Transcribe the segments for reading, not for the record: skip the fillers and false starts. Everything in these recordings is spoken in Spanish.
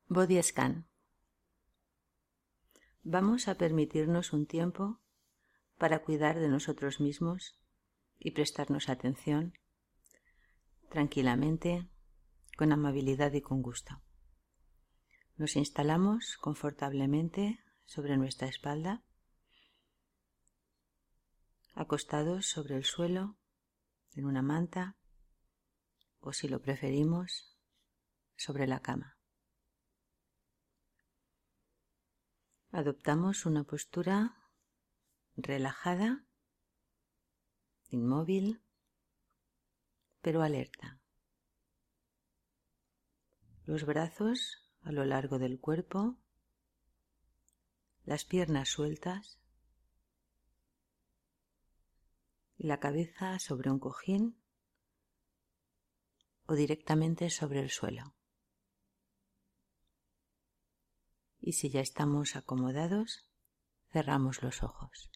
Body Scan. Vamos a permitirnos un tiempo para cuidar de nosotros mismos y prestarnos atención tranquilamente, con amabilidad y con gusto. Nos instalamos confortablemente sobre nuestra espalda, acostados sobre el suelo, en una manta o, si lo preferimos, sobre la cama. Adoptamos una postura relajada, inmóvil, pero alerta. Los brazos a lo largo del cuerpo, las piernas sueltas y la cabeza sobre un cojín o directamente sobre el suelo. Y si ya estamos acomodados, cerramos los ojos.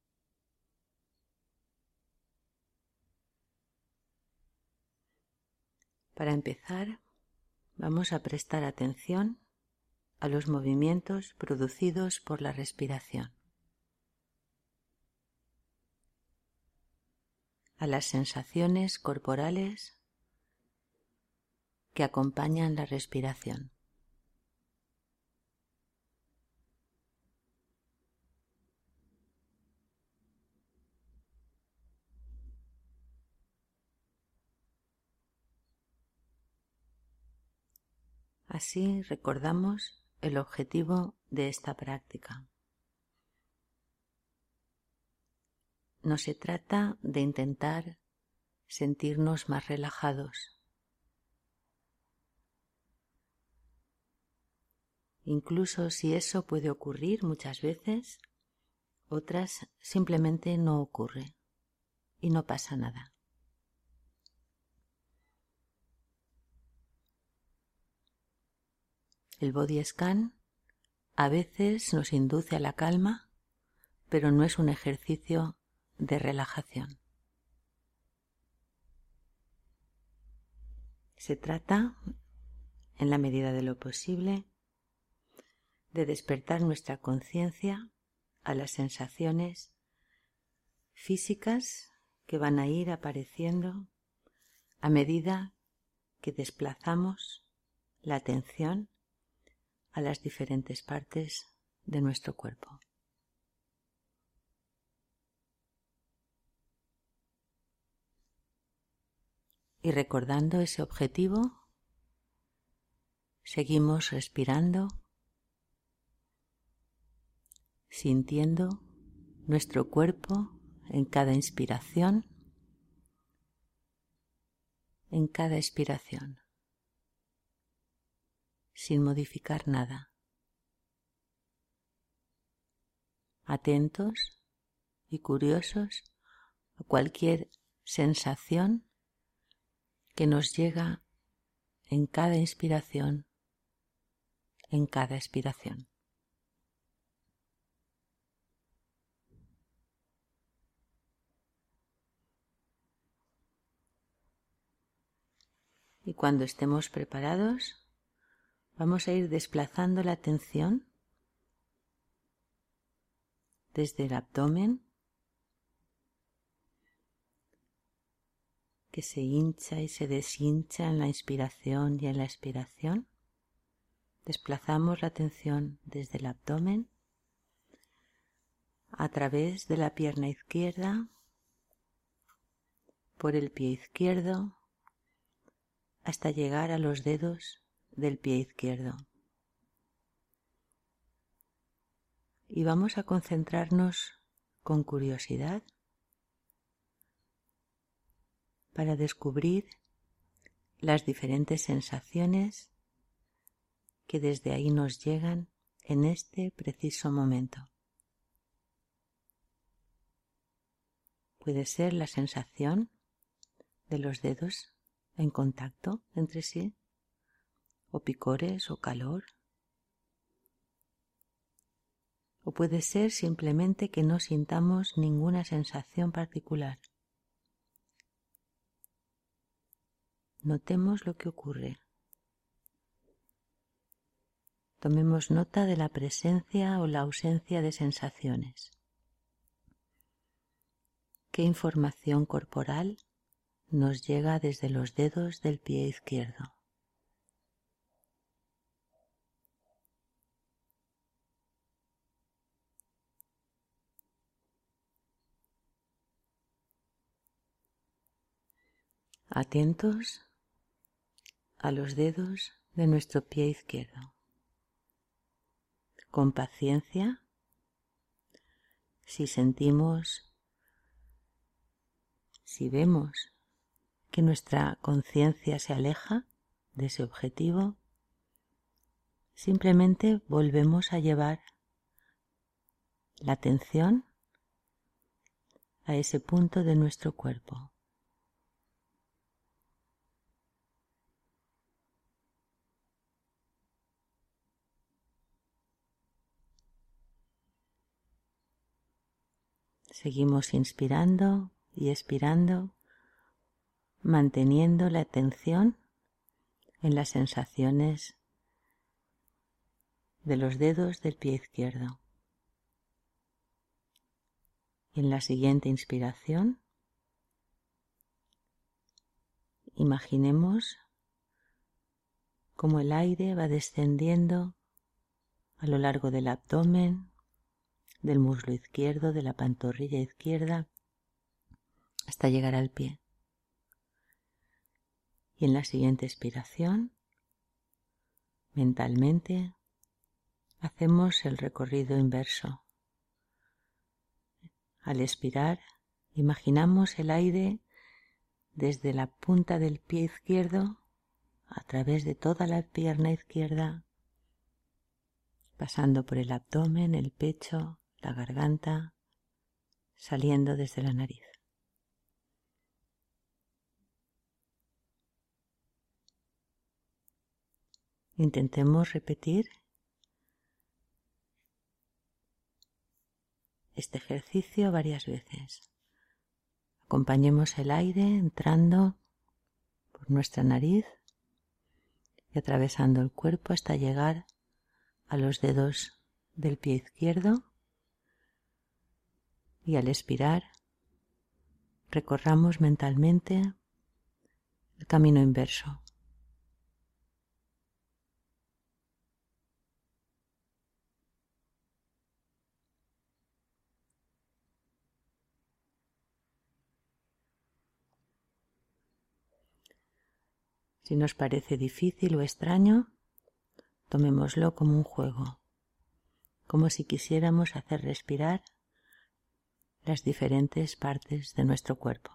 Para empezar, vamos a prestar atención a los movimientos producidos por la respiración, a las sensaciones corporales que acompañan la respiración. Así recordamos el objetivo de esta práctica. No se trata de intentar sentirnos más relajados. Incluso si eso puede ocurrir muchas veces, otras simplemente no ocurre y no pasa nada. El Body Scan a veces nos induce a la calma, pero no es un ejercicio de relajación. Se trata, en la medida de lo posible, de despertar nuestra conciencia a las sensaciones físicas que van a ir apareciendo a medida que desplazamos la atención a las diferentes partes de nuestro cuerpo. Y recordando ese objetivo, seguimos respirando, sintiendo nuestro cuerpo en cada inspiración, en cada expiración, sin modificar nada. Atentos y curiosos a cualquier sensación que nos llega en cada inspiración, en cada expiración. Y cuando estemos preparados, vamos a ir desplazando la atención desde el abdomen, que se hincha y se deshincha en la inspiración y en la expiración. Desplazamos la atención desde el abdomen a través de la pierna izquierda, por el pie izquierdo, hasta llegar a los dedos del pie izquierdo. Y vamos a concentrarnos con curiosidad para descubrir las diferentes sensaciones que desde ahí nos llegan en este preciso momento. Puede ser la sensación de los dedos en contacto entre sí, o picores o calor. O puede ser simplemente que no sintamos ninguna sensación particular. Notemos lo que ocurre. Tomemos nota de la presencia o la ausencia de sensaciones. ¿Qué información corporal nos llega desde los dedos del pie izquierdo? Atentos a los dedos de nuestro pie izquierdo. Con paciencia, si sentimos, si vemos que nuestra conciencia se aleja de ese objetivo, simplemente volvemos a llevar la atención a ese punto de nuestro cuerpo. Seguimos inspirando y expirando, manteniendo la atención en las sensaciones de los dedos del pie izquierdo. Y en la siguiente inspiración, imaginemos cómo el aire va descendiendo a lo largo del abdomen, del muslo izquierdo, de la pantorrilla izquierda, hasta llegar al pie. Y en la siguiente expiración, mentalmente, hacemos el recorrido inverso. Al expirar, imaginamos el aire desde la punta del pie izquierdo a través de toda la pierna izquierda, pasando por el abdomen, el pecho, la garganta, saliendo desde la nariz. Intentemos repetir este ejercicio varias veces. Acompañemos el aire entrando por nuestra nariz y atravesando el cuerpo hasta llegar a los dedos del pie izquierdo, y al expirar recorramos mentalmente el camino inverso. Si nos parece difícil o extraño, tomémoslo como un juego, como si quisiéramos hacer respirar las diferentes partes de nuestro cuerpo.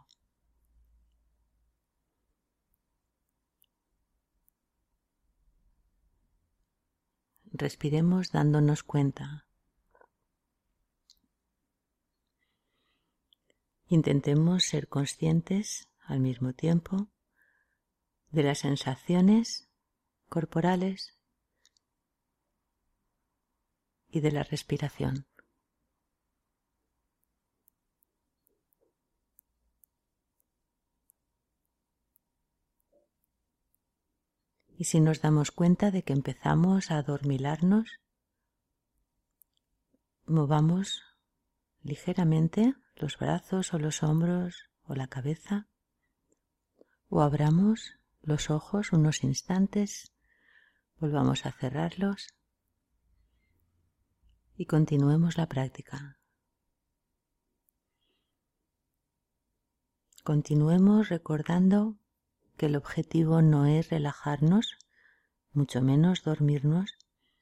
Respiremos dándonos cuenta. Intentemos ser conscientes al mismo tiempo de las sensaciones corporales y de la respiración. Y si nos damos cuenta de que empezamos a adormilarnos, movamos ligeramente los brazos o los hombros o la cabeza, o abramos los ojos unos instantes, volvamos a cerrarlos y continuemos la práctica. Continuemos recordando que el objetivo no es relajarnos, mucho menos dormirnos,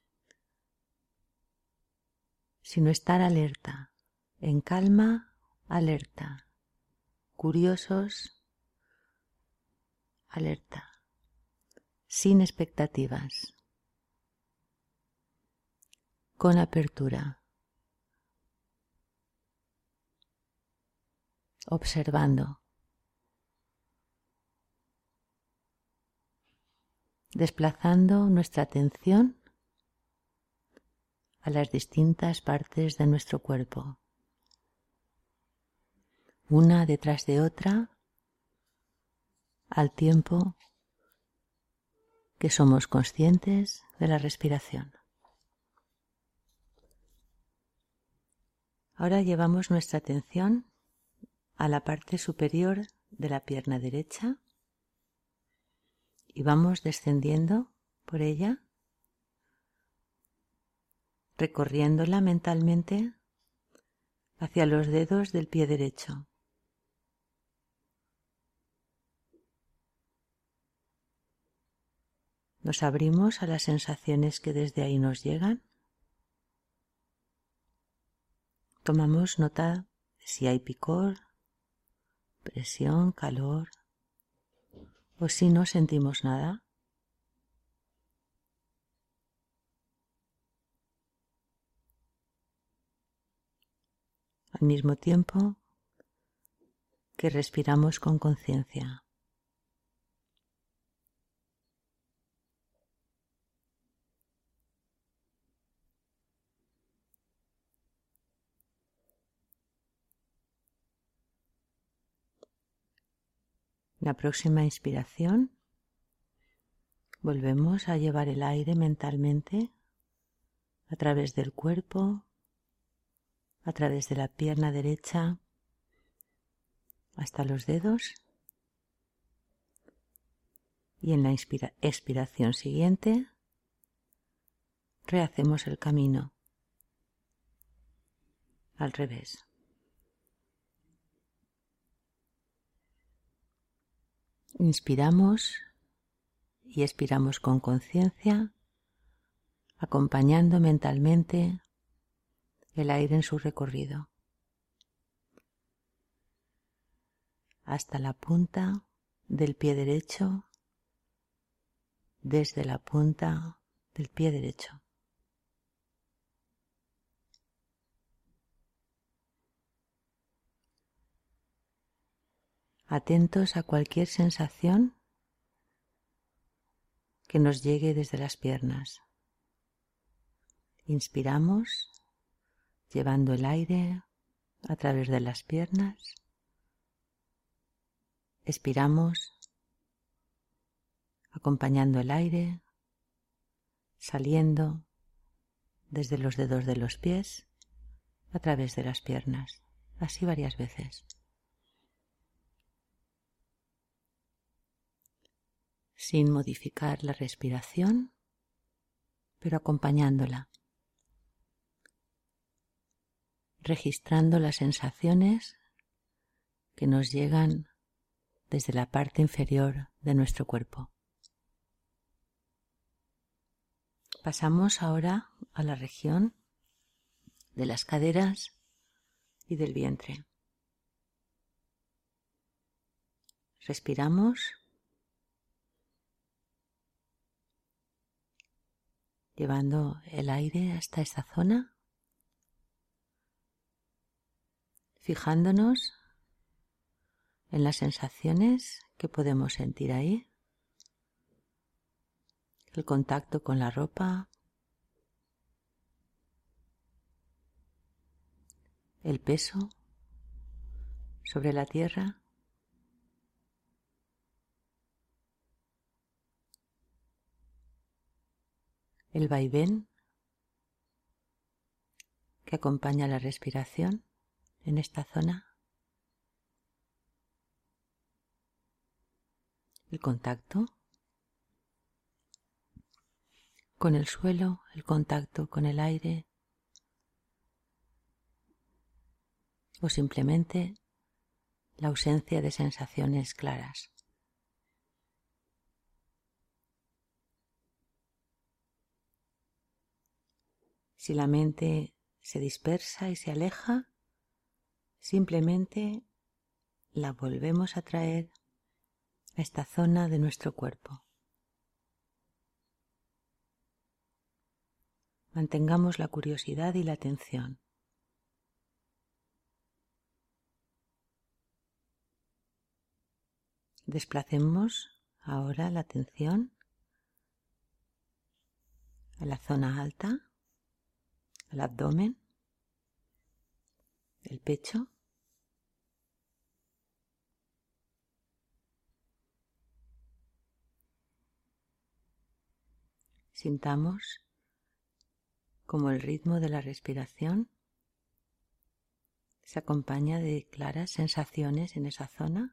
sino estar alerta, en calma, alerta, curiosos, alerta, sin expectativas, con apertura, observando, desplazando nuestra atención a las distintas partes de nuestro cuerpo, una detrás de otra, al tiempo que somos conscientes de la respiración. Ahora llevamos nuestra atención a la parte superior de la pierna derecha y vamos descendiendo por ella, recorriéndola mentalmente hacia los dedos del pie derecho. Nos abrimos a las sensaciones que desde ahí nos llegan. Tomamos nota de si hay picor, presión, calor, o si no sentimos nada. Al mismo tiempo que respiramos con conciencia. La próxima inspiración, volvemos a llevar el aire mentalmente a través del cuerpo, a través de la pierna derecha hasta los dedos, y en la expiración siguiente rehacemos el camino al revés. Inspiramos y expiramos con conciencia, acompañando mentalmente el aire en su recorrido hasta la punta del pie derecho, desde la punta del pie derecho. Atentos a cualquier sensación que nos llegue desde las piernas. Inspiramos, llevando el aire a través de las piernas. Expiramos, acompañando el aire, saliendo desde los dedos de los pies a través de las piernas. Así varias veces. Sin modificar la respiración, pero acompañándola, registrando las sensaciones que nos llegan desde la parte inferior de nuestro cuerpo. Pasamos ahora a la región de las caderas y del vientre. Respiramos, llevando el aire hasta esta zona, fijándonos en las sensaciones que podemos sentir ahí, el contacto con la ropa, el peso sobre la tierra, el vaivén que acompaña la respiración en esta zona, el contacto con el suelo, el contacto con el aire, o simplemente la ausencia de sensaciones claras. Si la mente se dispersa y se aleja, simplemente la volvemos a traer a esta zona de nuestro cuerpo. Mantengamos la curiosidad y la atención. Desplacemos ahora la atención a la zona alta, al abdomen, el pecho. Sintamos como el ritmo de la respiración se acompaña de claras sensaciones en esa zona.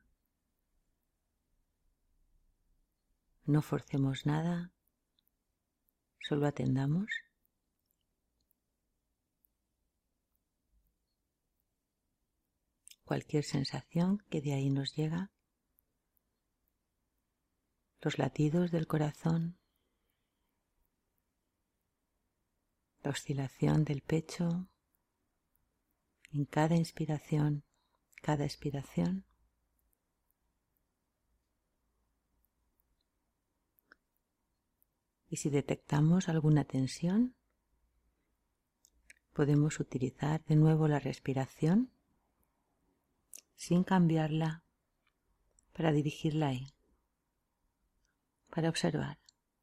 No forcemos nada, solo atendamos. Cualquier sensación que de ahí nos llega, los latidos del corazón, la oscilación del pecho en cada inspiración, cada expiración. Y si detectamos alguna tensión, podemos utilizar de nuevo la respiración sin cambiarla para dirigirla ahí, para observar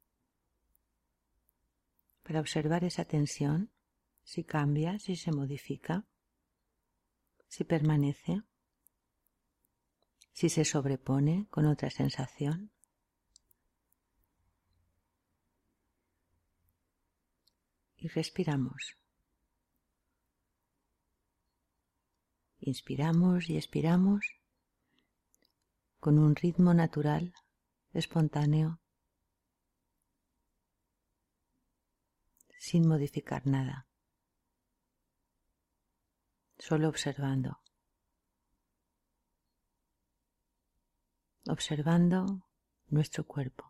esa tensión, si cambia, si se modifica, si permanece, si se sobrepone con otra sensación. Y respiramos. Inspiramos y expiramos con un ritmo natural, espontáneo, sin modificar nada, solo observando nuestro cuerpo.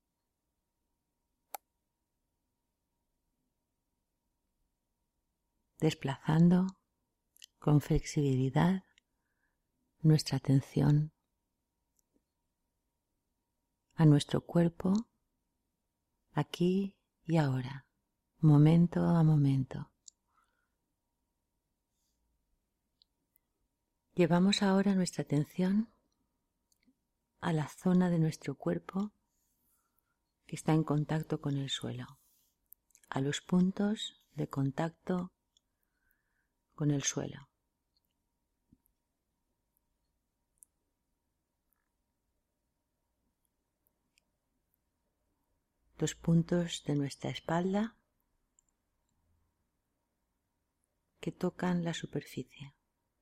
Desplazando con flexibilidad nuestra atención a nuestro cuerpo aquí y ahora, momento a momento. Llevamos ahora nuestra atención a la zona de nuestro cuerpo que está en contacto con el suelo, a los puntos de contacto con el suelo. Los puntos de nuestra espalda que tocan la superficie.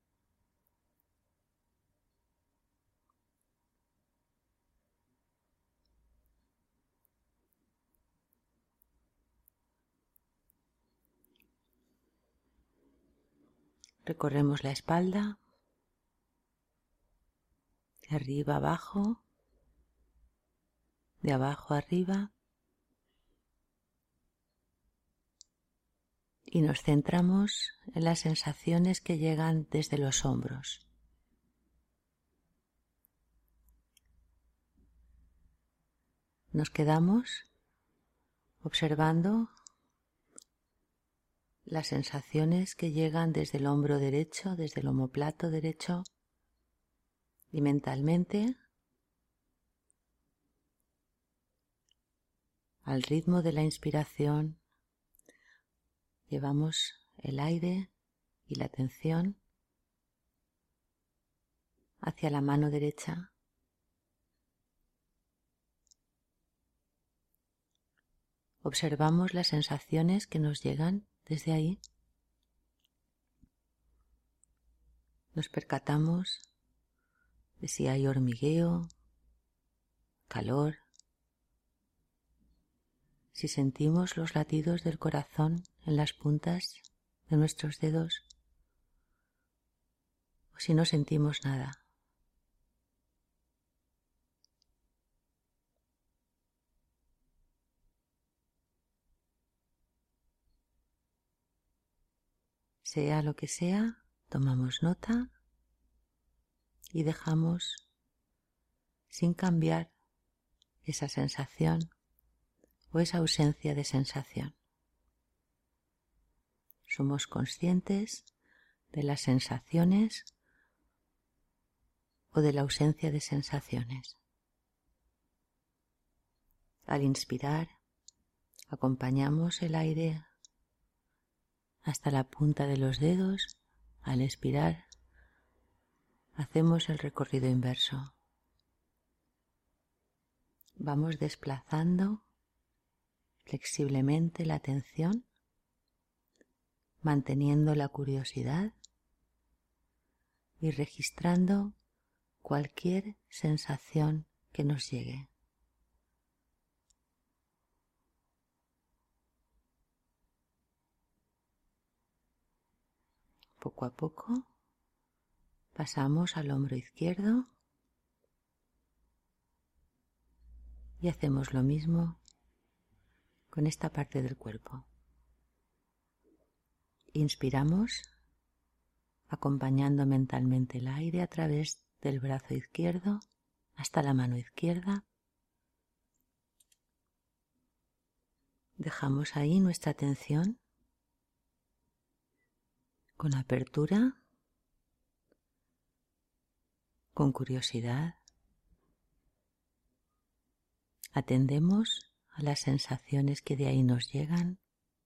Recorremos la espalda, de arriba abajo, de abajo arriba, y nos centramos en las sensaciones que llegan desde los hombros. Nos quedamos observando las sensaciones que llegan desde el hombro derecho, desde el omóplato derecho, y mentalmente, al ritmo de la inspiración, llevamos el aire y la atención hacia la mano derecha. Observamos las sensaciones que nos llegan desde ahí. Nos percatamos de si hay hormigueo, calor, si sentimos los latidos del corazón en las puntas de nuestros dedos o si no sentimos nada. Sea lo que sea, tomamos nota y dejamos sin cambiar esa sensación o esa ausencia de sensación. Somos conscientes de las sensaciones o de la ausencia de sensaciones. Al inspirar, acompañamos el aire hasta la punta de los dedos. Al expirar, hacemos el recorrido inverso. Vamos desplazando flexiblemente la atención, manteniendo la curiosidad y registrando cualquier sensación que nos llegue. Poco a poco pasamos al hombro izquierdo y hacemos lo mismo con esta parte del cuerpo. Inspiramos acompañando mentalmente el aire a través del brazo izquierdo hasta la mano izquierda. Dejamos ahí nuestra atención con apertura, con curiosidad. Atendemos a las sensaciones que de ahí nos llegan.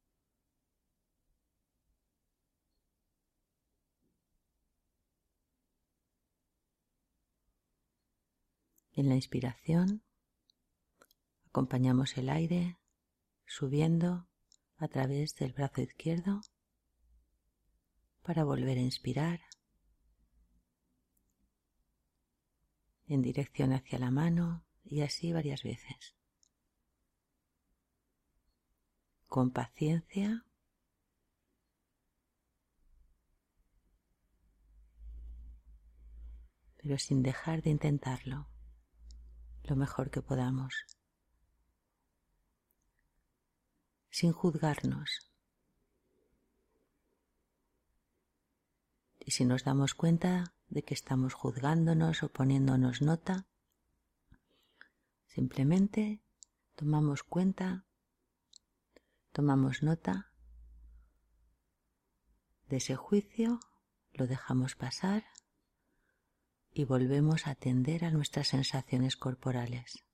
En la inspiración acompañamos el aire subiendo a través del brazo izquierdo para volver a inspirar en dirección hacia la mano y así varias veces. Con paciencia, pero sin dejar de intentarlo lo mejor que podamos, sin juzgarnos. Y si nos damos cuenta de que estamos juzgándonos o poniéndonos nota, simplemente tomamos nota de ese juicio, lo dejamos pasar y volvemos a atender a nuestras sensaciones corporales.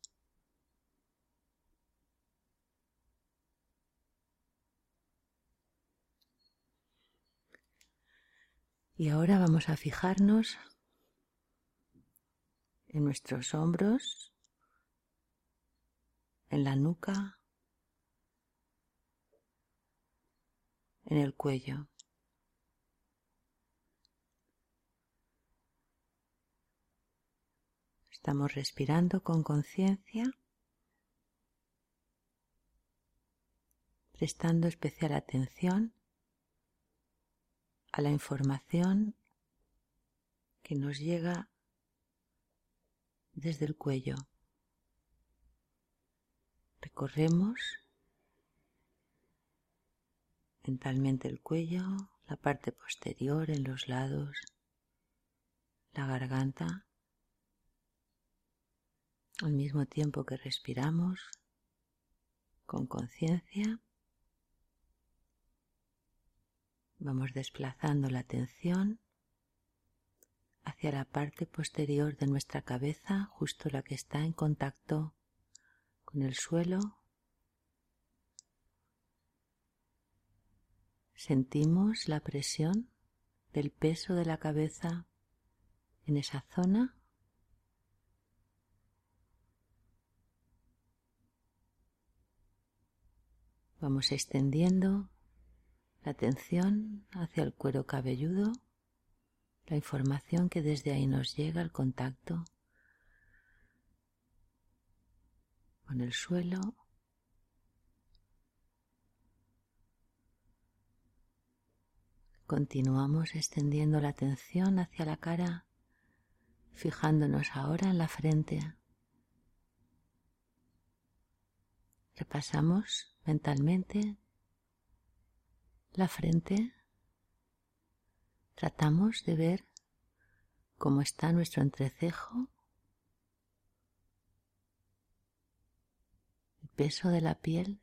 Y ahora vamos a fijarnos en nuestros hombros, en la nuca, en el cuello. Estamos respirando con conciencia, prestando especial atención a la información que nos llega desde el cuello. Recorremos mentalmente el cuello, la parte posterior en los lados, la garganta, al mismo tiempo que respiramos con conciencia. Vamos desplazando la atención hacia la parte posterior de nuestra cabeza, justo la que está en contacto con el suelo. Sentimos la presión del peso de la cabeza en esa zona. Vamos extendiendo la atención hacia el cuero cabelludo, la información que desde ahí nos llega al contacto con el suelo. Continuamos extendiendo la atención hacia la cara, fijándonos ahora en la frente. Repasamos mentalmente la frente. Tratamos de ver cómo está nuestro entrecejo, el peso de la piel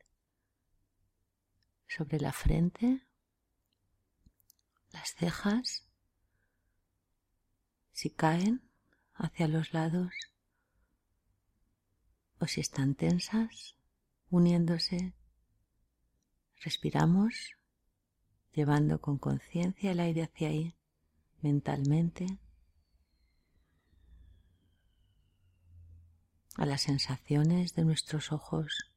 sobre la frente, las cejas, si caen hacia los lados o si están tensas, uniéndose. Respiramos, llevando con conciencia el aire hacia ahí, mentalmente, a las sensaciones de nuestros ojos,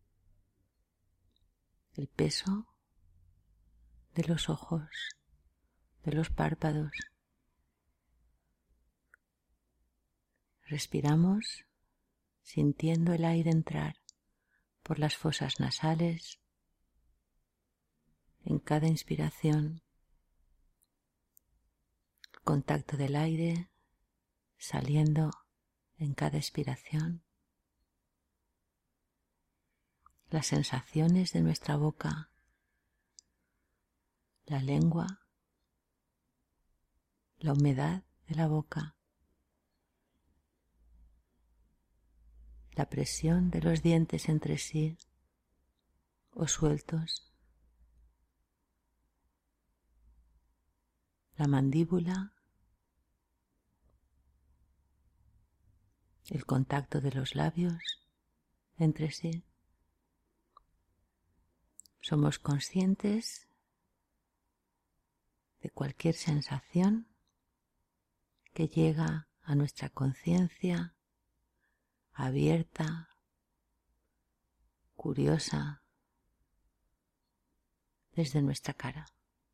el peso de los ojos, de los párpados, Respiramos sintiendo el aire entrar por las fosas nasales en cada inspiración, el contacto del aire saliendo en cada expiración, las sensaciones de nuestra boca, la lengua, la humedad de la boca, la presión de los dientes entre sí o sueltos, la mandíbula, el contacto de los labios entre sí. Somos conscientes de cualquier sensación que llega a nuestra conciencia abierta, curiosa, desde nuestra cara.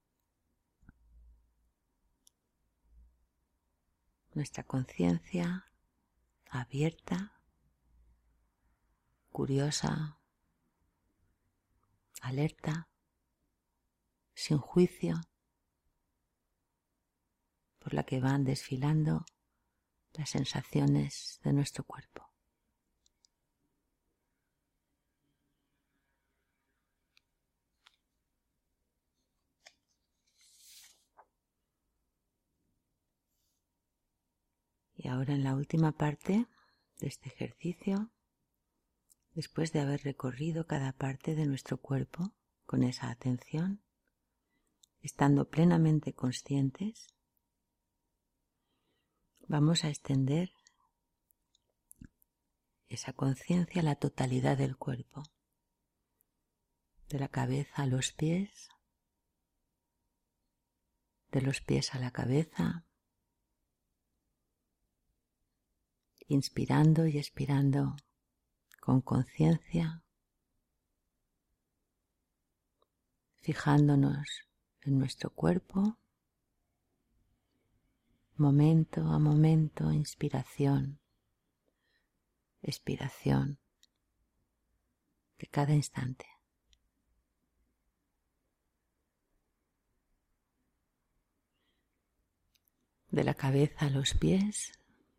Nuestra conciencia abierta, curiosa, alerta, sin juicio, por la que van desfilando las sensaciones de nuestro cuerpo. Y ahora en la última parte de este ejercicio, después de haber recorrido cada parte de nuestro cuerpo con esa atención, estando plenamente conscientes, vamos a extender esa conciencia a la totalidad del cuerpo, de la cabeza a los pies, de los pies a la cabeza, inspirando y expirando con conciencia, fijándonos en nuestro cuerpo, momento a momento, inspiración, expiración de cada instante. De la cabeza a los pies,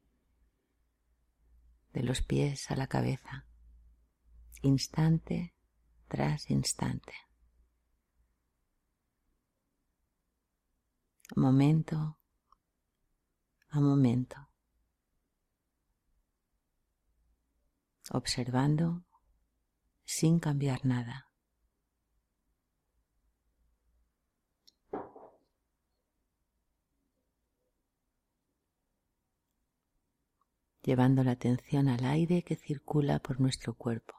de los pies a la cabeza, instante tras instante. Momento a momento. Observando sin cambiar nada. Llevando la atención al aire que circula por nuestro cuerpo.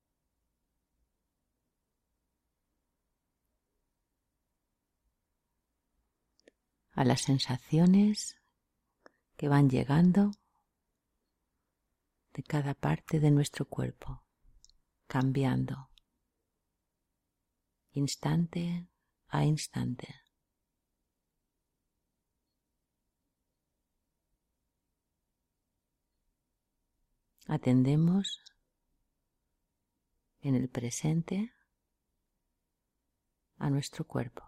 A las sensaciones que van llegando de cada parte de nuestro cuerpo, cambiando instante a instante. Atendemos en el presente a nuestro cuerpo.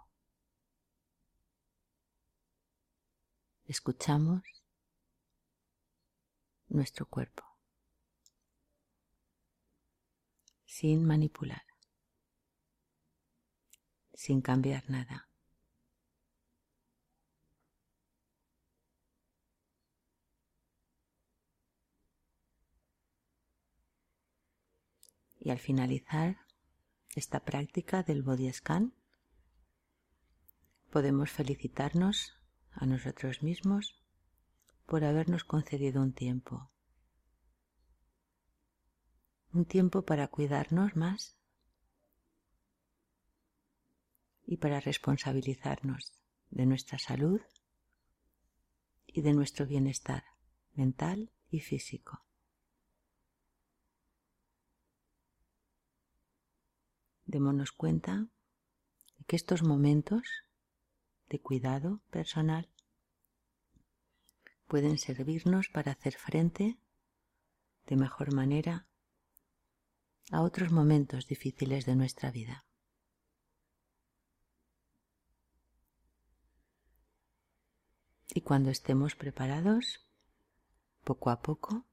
Escuchamos nuestro cuerpo sin manipular, sin cambiar nada. Y al finalizar esta práctica del body scan, podemos felicitarnos a nosotros mismos por habernos concedido un tiempo para cuidarnos más y para responsabilizarnos de nuestra salud y de nuestro bienestar mental y físico. Démonos cuenta de que estos momentos de cuidado personal pueden servirnos para hacer frente de mejor manera a otros momentos difíciles de nuestra vida. Y cuando estemos preparados, poco a poco,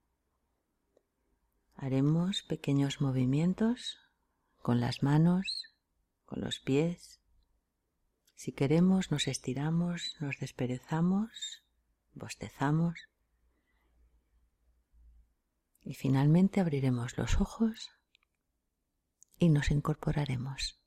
haremos pequeños movimientos con las manos, con los pies. Si queremos, nos estiramos, nos desperezamos, bostezamos y finalmente abriremos los ojos y nos incorporaremos.